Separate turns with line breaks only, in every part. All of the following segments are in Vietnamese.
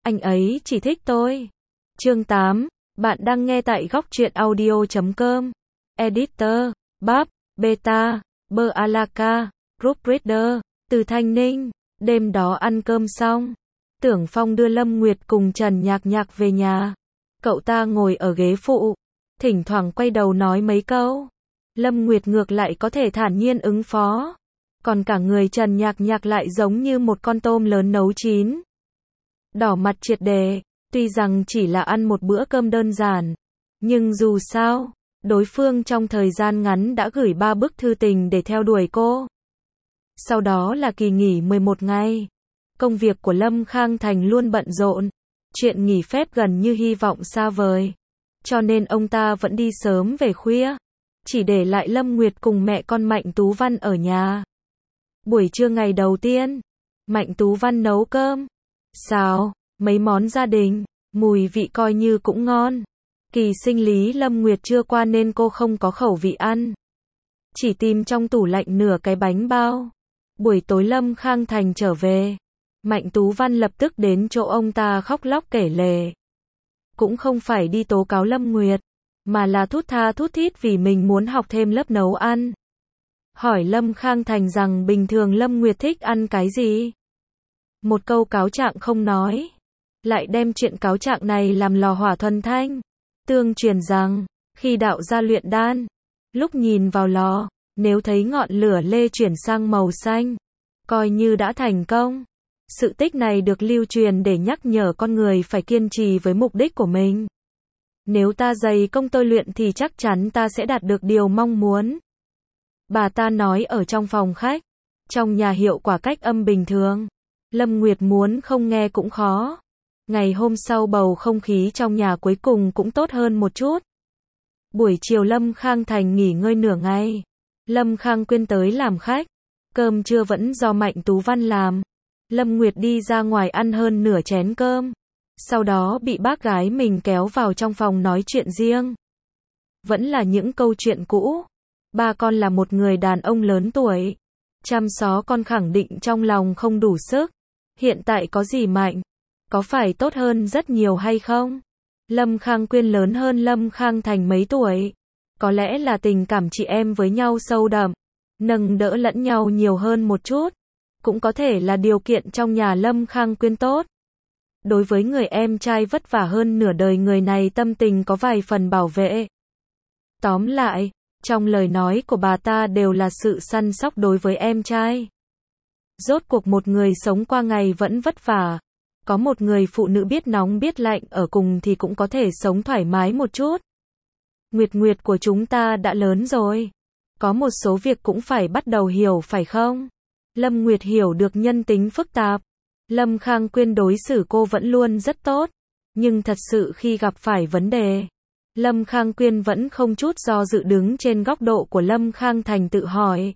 Anh ấy chỉ thích tôi. Chương 8. Bạn đang nghe tại góc truyện audio.com. Editor, Bab, Beta, Bơ Alaka, Group Reader, từ Thanh Ninh. Đêm đó ăn cơm xong, Tưởng Phong đưa Lâm Nguyệt cùng Trần Nhạc Nhạc về nhà. Cậu ta ngồi ở ghế phụ, thỉnh thoảng quay đầu nói mấy câu. Lâm Nguyệt ngược lại có thể thản nhiên ứng phó. Còn cả người Trần Nhạc Nhạc lại giống như một con tôm lớn nấu chín. Đỏ mặt triệt đề, tuy rằng chỉ là ăn một bữa cơm đơn giản. Nhưng dù sao, đối phương trong thời gian ngắn đã gửi 3 bức thư tình để theo đuổi cô. Sau đó là kỳ nghỉ 11 ngày. Công việc của Lâm Khang Thành luôn bận rộn. Chuyện nghỉ phép gần như hy vọng xa vời. Cho nên ông ta vẫn đi sớm về khuya. Chỉ để lại Lâm Nguyệt cùng mẹ con Mạnh Tú Văn ở nhà. Buổi trưa ngày đầu tiên, Mạnh Tú Văn nấu cơm, xào mấy món gia đình, mùi vị coi như cũng ngon. Kỳ sinh lý Lâm Nguyệt chưa qua nên cô không có khẩu vị ăn. Chỉ tìm trong tủ lạnh nửa cái bánh bao. Buổi tối Lâm Khang Thành trở về, Mạnh Tú Văn lập tức đến chỗ ông ta khóc lóc kể lể. Cũng không phải đi tố cáo Lâm Nguyệt, mà là thút tha thút thít vì mình muốn học thêm lớp nấu ăn. Hỏi Lâm Khang Thành rằng bình thường Lâm Nguyệt thích ăn cái gì. Một câu cáo trạng không nói, lại đem chuyện cáo trạng này làm lò hỏa thuần thanh. Tương truyền rằng, khi đạo gia luyện đan, lúc nhìn vào lò, nếu thấy ngọn lửa lê chuyển sang màu xanh, coi như đã thành công. Sự tích này được lưu truyền để nhắc nhở con người phải kiên trì với mục đích của mình. Nếu ta dày công tôi luyện thì chắc chắn ta sẽ đạt được điều mong muốn. Bà ta nói ở trong phòng khách, trong nhà hiệu quả cách âm bình thường. Lâm Nguyệt muốn không nghe cũng khó. Ngày hôm sau bầu không khí trong nhà cuối cùng cũng tốt hơn một chút. Buổi chiều Lâm Khang Thành nghỉ ngơi nửa ngày. Lâm Khang Quyên tới làm khách. Cơm trưa vẫn do Mạnh Tú Văn làm. Lâm Nguyệt đi ra ngoài ăn hơn nửa chén cơm. Sau đó bị bác gái mình kéo vào trong phòng nói chuyện riêng. Vẫn là những câu chuyện cũ. Ba con là một người đàn ông lớn tuổi. Chăm xó con khẳng định trong lòng không đủ sức. Hiện tại có gì Mạnh? Có phải tốt hơn rất nhiều hay không? Lâm Khang Quyên lớn hơn Lâm Khang Thành mấy tuổi. Có lẽ là tình cảm chị em với nhau sâu đậm. Nâng đỡ lẫn nhau nhiều hơn một chút. Cũng có thể là điều kiện trong nhà Lâm Khang Quyên tốt. Đối với người em trai vất vả hơn nửa đời người này tâm tình có vài phần bảo vệ. Tóm lại, trong lời nói của bà ta đều là sự săn sóc đối với em trai. Rốt cuộc một người sống qua ngày vẫn vất vả. Có một người phụ nữ biết nóng biết lạnh ở cùng thì cũng có thể sống thoải mái một chút. Nguyệt Nguyệt của chúng ta đã lớn rồi. Có một số việc cũng phải bắt đầu hiểu phải không? Lâm Nguyệt hiểu được nhân tính phức tạp. Lâm Khang Quyên đối xử cô vẫn luôn rất tốt. Nhưng thật sự khi gặp phải vấn đề, Lâm Khang Quyên vẫn không chút do dự đứng trên góc độ của Lâm Khang Thành tự hỏi.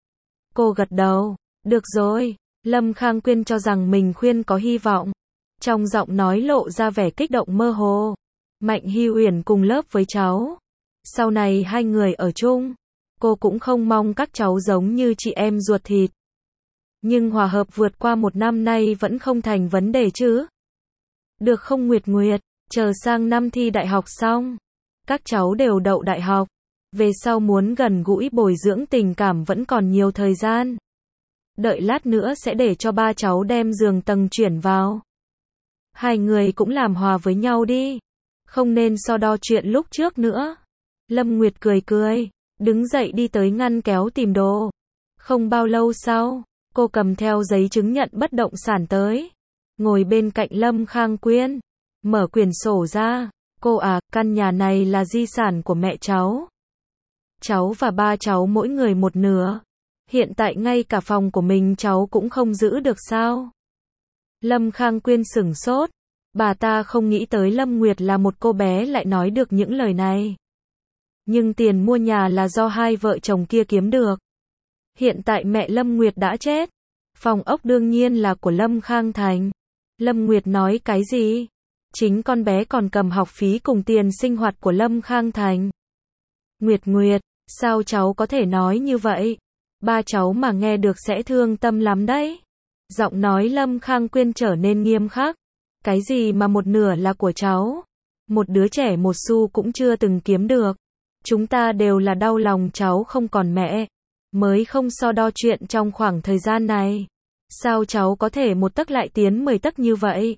Cô gật đầu. Được rồi. Lâm Khang Quyên cho rằng mình khuyên có hy vọng. Trong giọng nói lộ ra vẻ kích động mơ hồ. Mạnh Hy Uyển cùng lớp với cháu. Sau này hai người ở chung. Cô cũng không mong các cháu giống như chị em ruột thịt. Nhưng hòa hợp vượt qua 1 năm nay vẫn không thành vấn đề chứ. Được không Nguyệt Nguyệt, chờ sang năm thi đại học xong. Các cháu đều đậu đại học. Về sau muốn gần gũi bồi dưỡng tình cảm vẫn còn nhiều thời gian. Đợi lát nữa sẽ để cho ba cháu đem giường tầng chuyển vào. Hai người cũng làm hòa với nhau đi. Không nên so đo chuyện lúc trước nữa. Lâm Nguyệt cười cười, đứng dậy đi tới ngăn kéo tìm đồ. Không bao lâu sau, cô cầm theo giấy chứng nhận bất động sản tới. Ngồi bên cạnh Lâm Khang Quyên. Mở quyển sổ ra. Cô à, căn nhà này là di sản của mẹ cháu. Cháu và ba cháu mỗi người một nửa. Hiện tại ngay cả phòng của mình cháu cũng không giữ được sao? Lâm Khang Quyên sửng sốt. Bà ta không nghĩ tới Lâm Nguyệt là một cô bé lại nói được những lời này. Nhưng tiền mua nhà là do hai vợ chồng kia kiếm được. Hiện tại mẹ Lâm Nguyệt đã chết. Phòng ốc đương nhiên là của Lâm Khang Thành. Lâm Nguyệt nói cái gì? Chính con bé còn cầm học phí cùng tiền sinh hoạt của Lâm Khang Thành. Nguyệt Nguyệt, sao cháu có thể nói như vậy? Ba cháu mà nghe được sẽ thương tâm lắm đấy. Giọng nói Lâm Khang Quyên trở nên nghiêm khắc. Cái gì mà một nửa là của cháu? Một đứa trẻ một xu cũng chưa từng kiếm được. Chúng ta đều là đau lòng cháu không còn mẹ. Mới không so đo chuyện trong khoảng thời gian này. Sao cháu có thể một tấc lại tiến 10 tấc như vậy?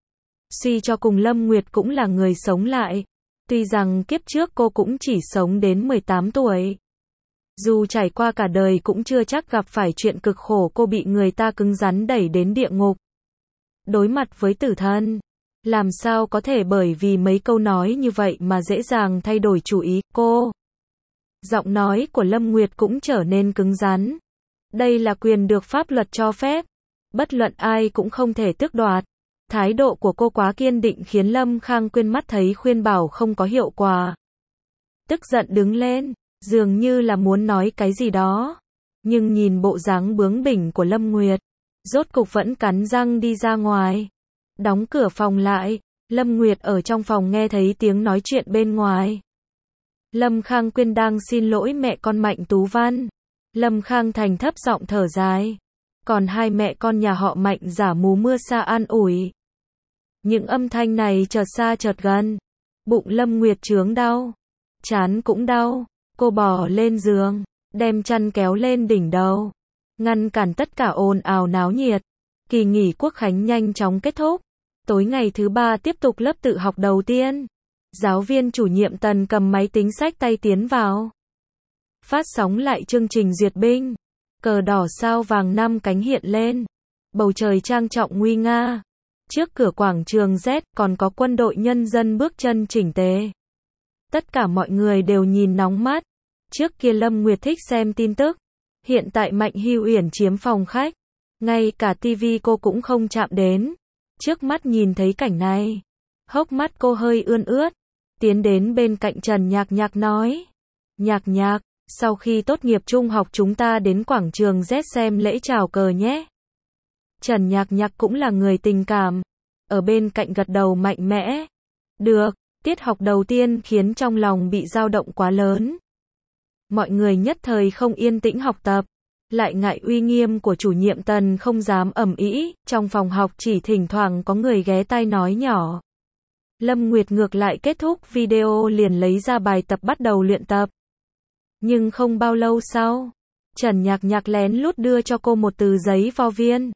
Suy cho cùng Lâm Nguyệt cũng là người sống lại. Tuy rằng kiếp trước cô cũng chỉ sống đến 18 tuổi. Dù trải qua cả đời cũng chưa chắc gặp phải chuyện cực khổ cô bị người ta cứng rắn đẩy đến địa ngục. Đối mặt với tử thần. Làm sao có thể bởi vì mấy câu nói như vậy mà dễ dàng thay đổi chủ ý cô. Giọng nói của Lâm Nguyệt cũng trở nên cứng rắn. Đây là quyền được pháp luật cho phép. Bất luận ai cũng không thể tước đoạt. Thái độ của cô quá kiên định khiến Lâm Khang Quyên mắt thấy khuyên bảo không có hiệu quả. Tức giận đứng lên, dường như là muốn nói cái gì đó. Nhưng nhìn bộ dáng bướng bỉnh của Lâm Nguyệt, rốt cục vẫn cắn răng đi ra ngoài. Đóng cửa phòng lại, Lâm Nguyệt ở trong phòng nghe thấy tiếng nói chuyện bên ngoài. Lâm Khang Quyên đang xin lỗi mẹ con Mạnh Tú Văn. Lâm Khang Thành thấp giọng thở dài. Còn hai mẹ con nhà họ Mạnh giả mù mưa sa an ủi. Những âm thanh này chợt xa chợt gần. Bụng Lâm Nguyệt chướng đau. Trán cũng đau. Cô bò lên giường, đem chăn kéo lên đỉnh đầu. Ngăn cản tất cả ồn ào náo nhiệt. Kỳ nghỉ Quốc khánh nhanh chóng kết thúc. Tối ngày thứ 3 tiếp tục lớp tự học đầu tiên. Giáo viên chủ nhiệm Tần cầm máy tính xách tay tiến vào. Phát sóng lại chương trình duyệt binh. Cờ đỏ sao vàng 5 cánh hiện lên. Bầu trời trang trọng nguy nga. Trước cửa quảng trường Z còn có quân đội nhân dân bước chân chỉnh tề. Tất cả mọi người đều nhìn nóng mắt. Trước kia Lâm Nguyệt thích xem tin tức. Hiện tại Mạnh Hưu Uyển chiếm phòng khách. Ngay cả tivi cô cũng không chạm đến. Trước mắt nhìn thấy cảnh này. Hốc mắt cô hơi ươn ướt. Tiến đến bên cạnh Trần Nhạc Nhạc nói. Nhạc Nhạc, sau khi tốt nghiệp trung học chúng ta đến quảng trường Z xem lễ chào cờ nhé. Trần Nhạc Nhạc cũng là người tình cảm. Ở bên cạnh gật đầu mạnh mẽ. Được, tiết học đầu tiên khiến trong lòng bị dao động quá lớn. Mọi người nhất thời không yên tĩnh học tập. Lại ngại uy nghiêm của chủ nhiệm Tần không dám ầm ĩ, trong phòng học chỉ thỉnh thoảng có người ghé tai nói nhỏ. Lâm Nguyệt ngược lại kết thúc video liền lấy ra bài tập bắt đầu luyện tập. Nhưng không bao lâu sau, Trần Nhạc Nhạc lén lút đưa cho cô một tờ giấy vo viên.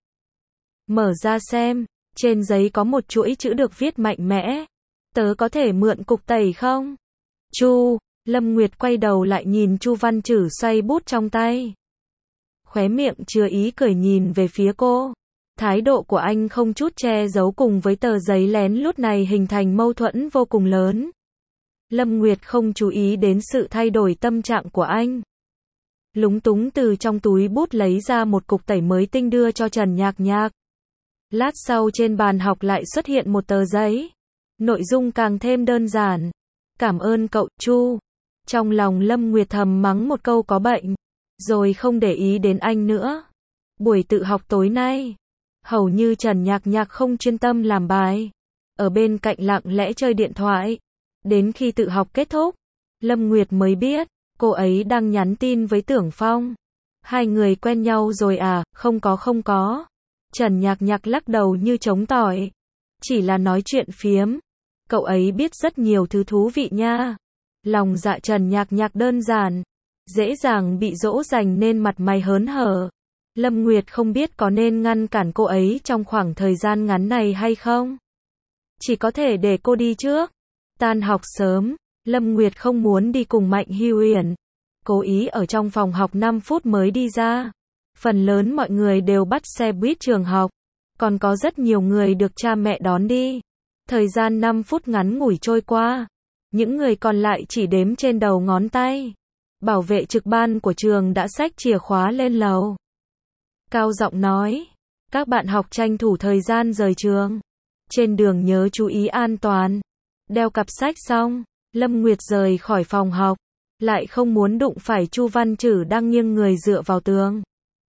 Mở ra xem, trên giấy có một chuỗi chữ được viết mạnh mẽ. Tớ có thể mượn cục tẩy không? Chu, Lâm Nguyệt quay đầu lại nhìn Chu Văn Trử xoay bút trong tay. Khóe miệng chứa ý cười nhìn về phía cô. Thái độ của anh không chút che giấu cùng với tờ giấy lén lút này hình thành mâu thuẫn vô cùng lớn. Lâm Nguyệt không chú ý đến sự thay đổi tâm trạng của anh. Lúng túng từ trong túi bút lấy ra một cục tẩy mới tinh đưa cho Trần Nhạc Nhạc. Lát sau trên bàn học lại xuất hiện một tờ giấy. Nội dung càng thêm đơn giản. Cảm ơn cậu, Chu. Trong lòng Lâm Nguyệt thầm mắng một câu có bệnh. Rồi không để ý đến anh nữa. Buổi tự học tối nay. Hầu như Trần Nhạc Nhạc không chuyên tâm làm bài. Ở bên cạnh lặng lẽ chơi điện thoại. Đến khi tự học kết thúc, Lâm Nguyệt mới biết, cô ấy đang nhắn tin với Tưởng Phong. Hai người quen nhau rồi à? Không có. Trần Nhạc Nhạc lắc đầu như trống tỏi. Chỉ là nói chuyện phiếm. Cậu ấy biết rất nhiều thứ thú vị nha. Lòng dạ Trần Nhạc Nhạc đơn giản. Dễ dàng bị dỗ dành nên mặt mày hớn hở. Lâm Nguyệt không biết có nên ngăn cản cô ấy trong khoảng thời gian ngắn này hay không. Chỉ có thể để cô đi trước. Tan học sớm, Lâm Nguyệt không muốn đi cùng Mạnh Hưu Uyển. Cố ý ở trong phòng học 5 phút mới đi ra. Phần lớn mọi người đều bắt xe buýt trường học. Còn có rất nhiều người được cha mẹ đón đi. Thời gian 5 phút ngắn ngủi trôi qua. Những người còn lại chỉ đếm trên đầu ngón tay. Bảo vệ trực ban của trường đã xách chìa khóa lên lầu. Cao giọng nói. Các bạn học tranh thủ thời gian rời trường. Trên đường nhớ chú ý an toàn. Đeo cặp sách xong, Lâm Nguyệt rời khỏi phòng học. Lại không muốn đụng phải Chu Văn Trử đang nghiêng người dựa vào tường.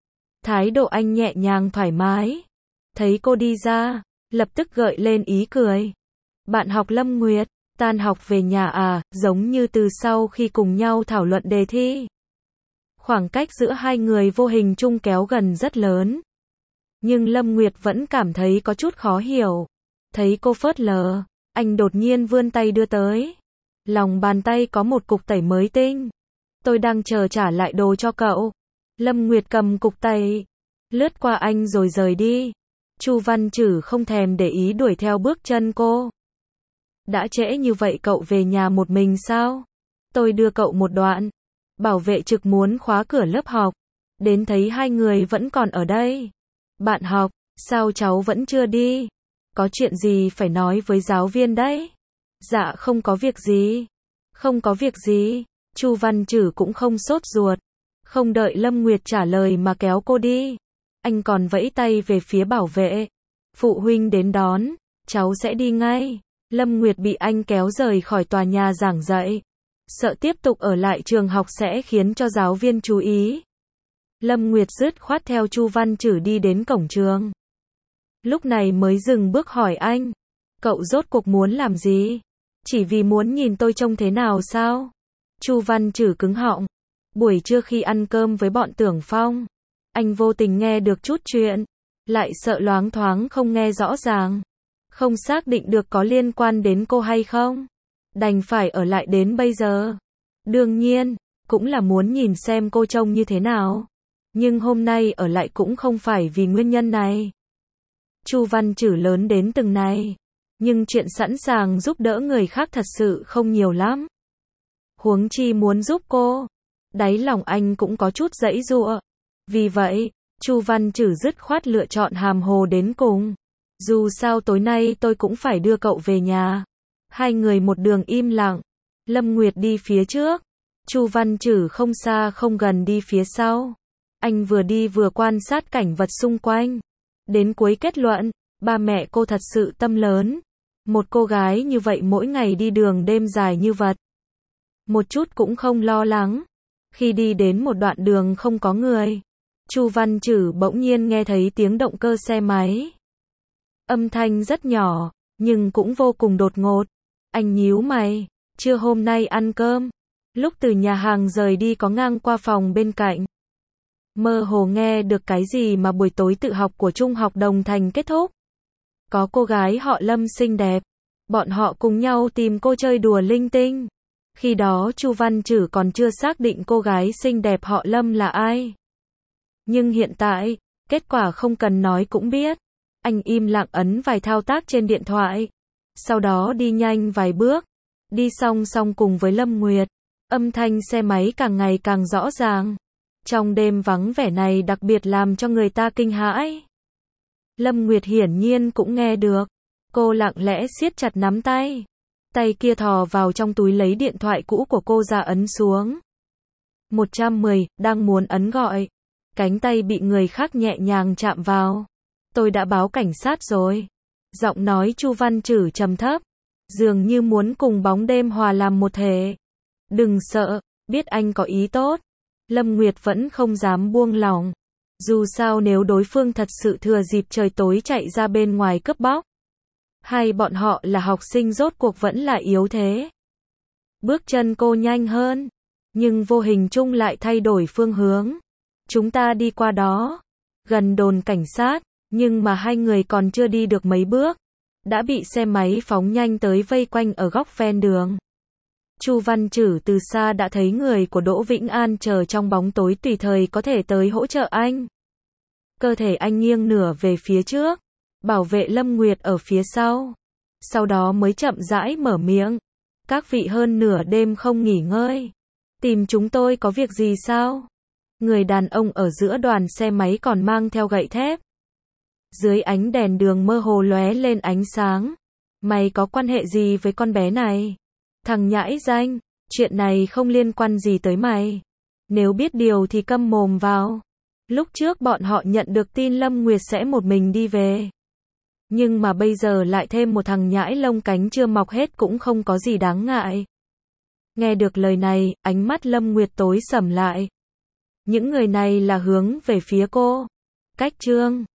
Thái độ anh nhẹ nhàng thoải mái. Thấy cô đi ra, lập tức gợi lên ý cười. Bạn học Lâm Nguyệt, tan học về nhà à? Giống như từ sau khi cùng nhau thảo luận đề thi. Khoảng cách giữa hai người vô hình chung kéo gần rất lớn. Nhưng Lâm Nguyệt vẫn cảm thấy có chút khó hiểu. Thấy cô phớt lờ, anh đột nhiên vươn tay đưa tới. Lòng bàn tay có một cục tẩy mới tinh. Tôi đang chờ trả lại đồ cho cậu. Lâm Nguyệt cầm cục tẩy, lướt qua anh rồi rời đi. Chu Văn Trử không thèm để ý đuổi theo bước chân cô. Đã trễ như vậy cậu về nhà một mình sao? Tôi đưa cậu một đoạn. Bảo vệ trực muốn khóa cửa lớp học. Đến thấy hai người vẫn còn ở đây. Bạn học, sao cháu vẫn chưa đi? Có chuyện gì phải nói với giáo viên đấy? Dạ không có việc gì. Không có việc gì. Chu Văn Trử cũng không sốt ruột. Không đợi Lâm Nguyệt trả lời mà kéo cô đi. Anh còn vẫy tay về phía bảo vệ. Phụ huynh đến đón, cháu sẽ đi ngay. Lâm Nguyệt bị anh kéo rời khỏi tòa nhà giảng dạy. Sợ tiếp tục ở lại trường học sẽ khiến cho giáo viên chú ý. Lâm Nguyệt dứt khoát theo Chu Văn Trử đi đến cổng trường. Lúc này mới dừng bước hỏi anh. Cậu rốt cuộc muốn làm gì? Chỉ vì muốn nhìn tôi trông thế nào sao? Chu Văn Trử cứng họng. Buổi trưa khi ăn cơm với bọn Tưởng Phong, anh vô tình nghe được chút chuyện. Lại sợ loáng thoáng không nghe rõ ràng. Không xác định được có liên quan đến cô hay không. Đành phải ở lại đến bây giờ. Đương nhiên, cũng là muốn nhìn xem cô trông như thế nào. Nhưng hôm nay ở lại cũng không phải vì nguyên nhân này. Chu Văn Trử lớn đến từng này. Nhưng chuyện sẵn sàng giúp đỡ người khác thật sự không nhiều lắm. Huống chi muốn giúp cô. Đáy lòng anh cũng có chút giãy giụa. Vì vậy, Chu Văn Trử dứt khoát lựa chọn hàm hồ đến cùng. Dù sao tối nay tôi cũng phải đưa cậu về nhà. Hai người một đường im lặng. Lâm Nguyệt đi phía trước. Chu Văn Trử không xa không gần đi phía sau. Anh vừa đi vừa quan sát cảnh vật xung quanh. Đến cuối kết luận, ba mẹ cô thật sự tâm lớn. Một cô gái như vậy mỗi ngày đi đường đêm dài như vật. Một chút cũng không lo lắng. Khi đi đến một đoạn đường không có người, Chu Văn Trử bỗng nhiên nghe thấy tiếng động cơ xe máy. Âm thanh rất nhỏ, nhưng cũng vô cùng đột ngột. Anh nhíu mày, trưa hôm nay ăn cơm. Lúc từ nhà hàng rời đi có ngang qua phòng bên cạnh. Mơ hồ nghe được cái gì mà buổi tối tự học của Trung học Đồng Thành kết thúc. Có cô gái họ Lâm xinh đẹp. Bọn họ cùng nhau tìm cô chơi đùa linh tinh. Khi đó Chu Văn Trử còn chưa xác định cô gái xinh đẹp họ Lâm là ai. Nhưng hiện tại, kết quả không cần nói cũng biết. Anh im lặng ấn vài thao tác trên điện thoại. Sau đó đi nhanh vài bước. Đi song song cùng với Lâm Nguyệt. Âm thanh xe máy càng ngày càng rõ ràng. Trong đêm vắng vẻ này đặc biệt làm cho người ta kinh hãi. Lâm Nguyệt hiển nhiên cũng nghe được. Cô lặng lẽ siết chặt nắm tay. Tay kia thò vào trong túi lấy điện thoại cũ của cô ra ấn xuống. 110, đang muốn ấn gọi. Cánh tay bị người khác nhẹ nhàng chạm vào. Tôi đã báo cảnh sát rồi. Giọng nói Chu Văn Trử trầm thấp. Dường như muốn cùng bóng đêm hòa làm một thể. Đừng sợ, biết anh có ý tốt. Lâm Nguyệt vẫn không dám buông lỏng. Dù sao nếu đối phương thật sự thừa dịp trời tối chạy ra bên ngoài cướp bóc. Hay bọn họ là học sinh rốt cuộc vẫn là yếu thế. Bước chân cô nhanh hơn. Nhưng vô hình chung lại thay đổi phương hướng. Chúng ta đi qua đó. Gần đồn cảnh sát. Nhưng mà hai người còn chưa đi được mấy bước. Đã bị xe máy phóng nhanh tới vây quanh ở góc ven đường. Chu Văn Trử từ xa đã thấy người của Đỗ Vĩnh An chờ trong bóng tối tùy thời có thể tới hỗ trợ anh. Cơ thể anh nghiêng nửa về phía trước. Bảo vệ Lâm Nguyệt ở phía sau. Sau đó mới chậm rãi mở miệng. Các vị hơn nửa đêm không nghỉ ngơi. Tìm chúng tôi có việc gì sao? Người đàn ông ở giữa đoàn xe máy còn mang theo gậy thép. Dưới ánh đèn đường mơ hồ lóe lên ánh sáng. Mày có quan hệ gì với con bé này? Thằng nhãi danh, chuyện này không liên quan gì tới mày. Nếu biết điều thì câm mồm vào. Lúc trước bọn họ nhận được tin Lâm Nguyệt sẽ một mình đi về. Nhưng mà bây giờ lại thêm một thằng nhãi lông cánh chưa mọc hết cũng không có gì đáng ngại. Nghe được lời này, ánh mắt Lâm Nguyệt tối sầm lại. Những người này là hướng về phía cô. Cách Trương